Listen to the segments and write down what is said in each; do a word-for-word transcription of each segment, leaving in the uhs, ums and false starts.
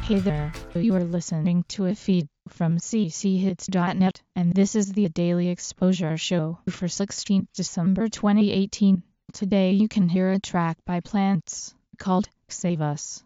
Hey there, you are listening to a feed from c c hits dot net, and this is the Daily Exposure Show for sixteenth December twenty eighteen. Today you can hear a track by Plants called Save Us.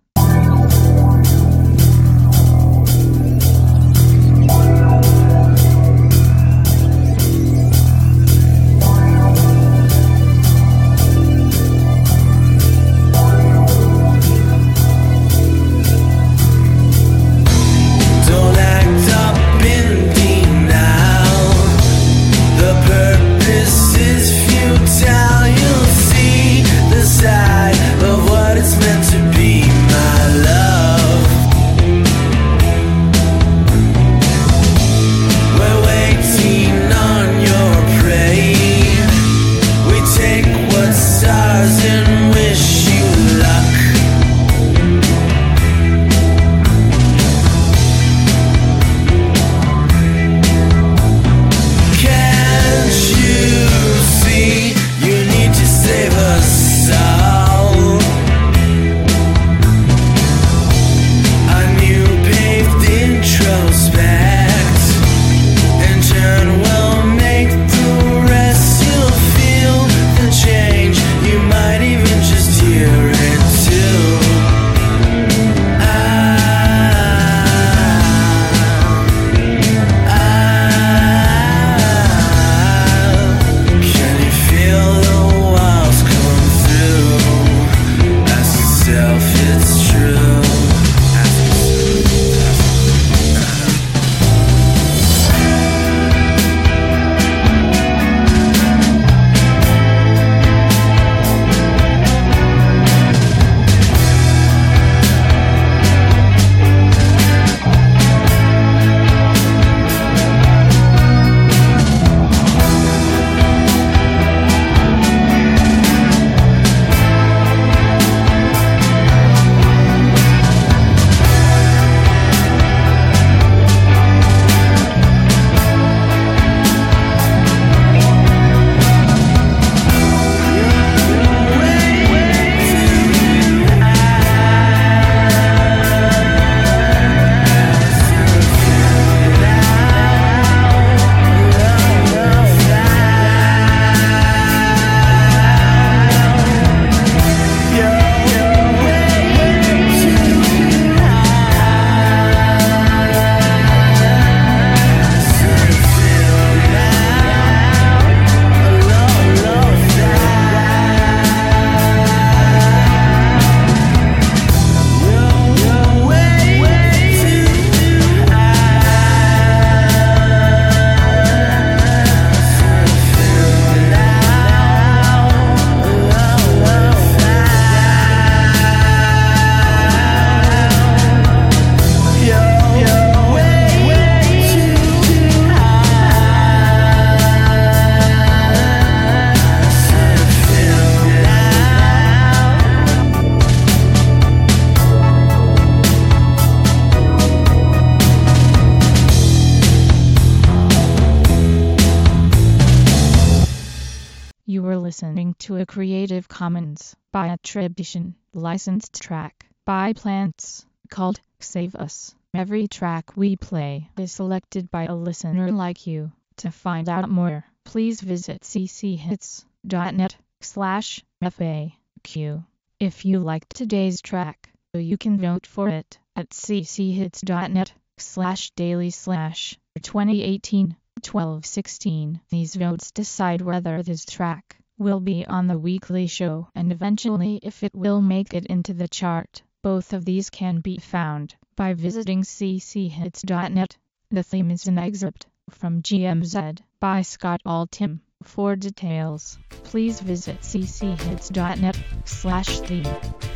You were listening to a Creative Commons by Attribution, licensed track by Plants called Save Us. Every track we play is selected by a listener like you. To find out more, please visit c c hits dot net slash F A Q. If you liked today's track, you can vote for it at c c hits dot net slash daily slash twenty eighteen twelve sixteen. These votes decide whether this track will be on the weekly show and eventually if it will make it into the chart. Both of these can be found by visiting c c hits dot net. The theme is an excerpt from G M Z by Scott Altham. For details, please visit c c hits dot net slash theme.